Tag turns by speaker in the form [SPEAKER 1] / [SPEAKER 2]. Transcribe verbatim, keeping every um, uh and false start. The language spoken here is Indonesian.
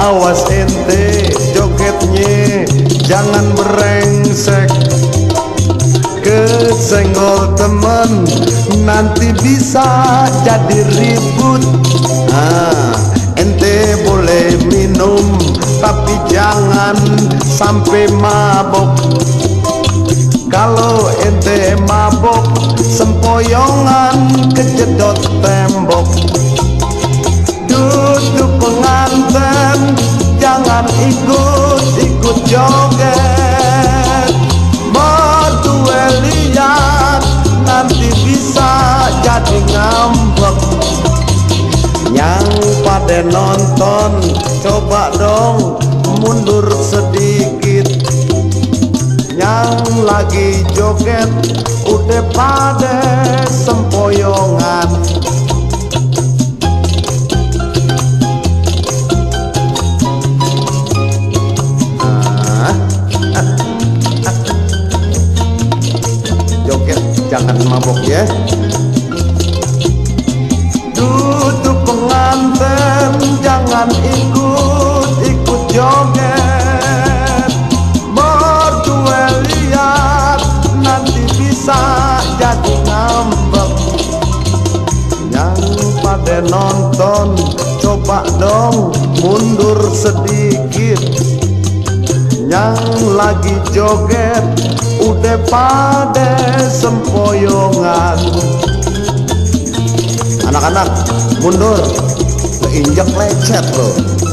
[SPEAKER 1] Awas ente jogetnya jangan berengsek, kesenggol temen nanti bisa jadi ribut. Nah, ente boleh minum tapi jangan sampai mabok. Kalau ente mabok sempoyongan kejedot tembok. Duduk penganten jangan ikut-ikut joget, berdua lihat nanti bisa jadi ngambek. Yang pada nonton coba dong mundur sedikit, yang lagi joget udah pada sempoyongan. Joget jangan mabok ya. Duduk penganten jangan ikut-ikut joget, berdua lihat nanti bisa jadi ngambek. Yang pada nonton coba dong mundur sedikit, yang lagi joget udah pada sempoyongan. Anak-anak mundur, keinjak lecet loh.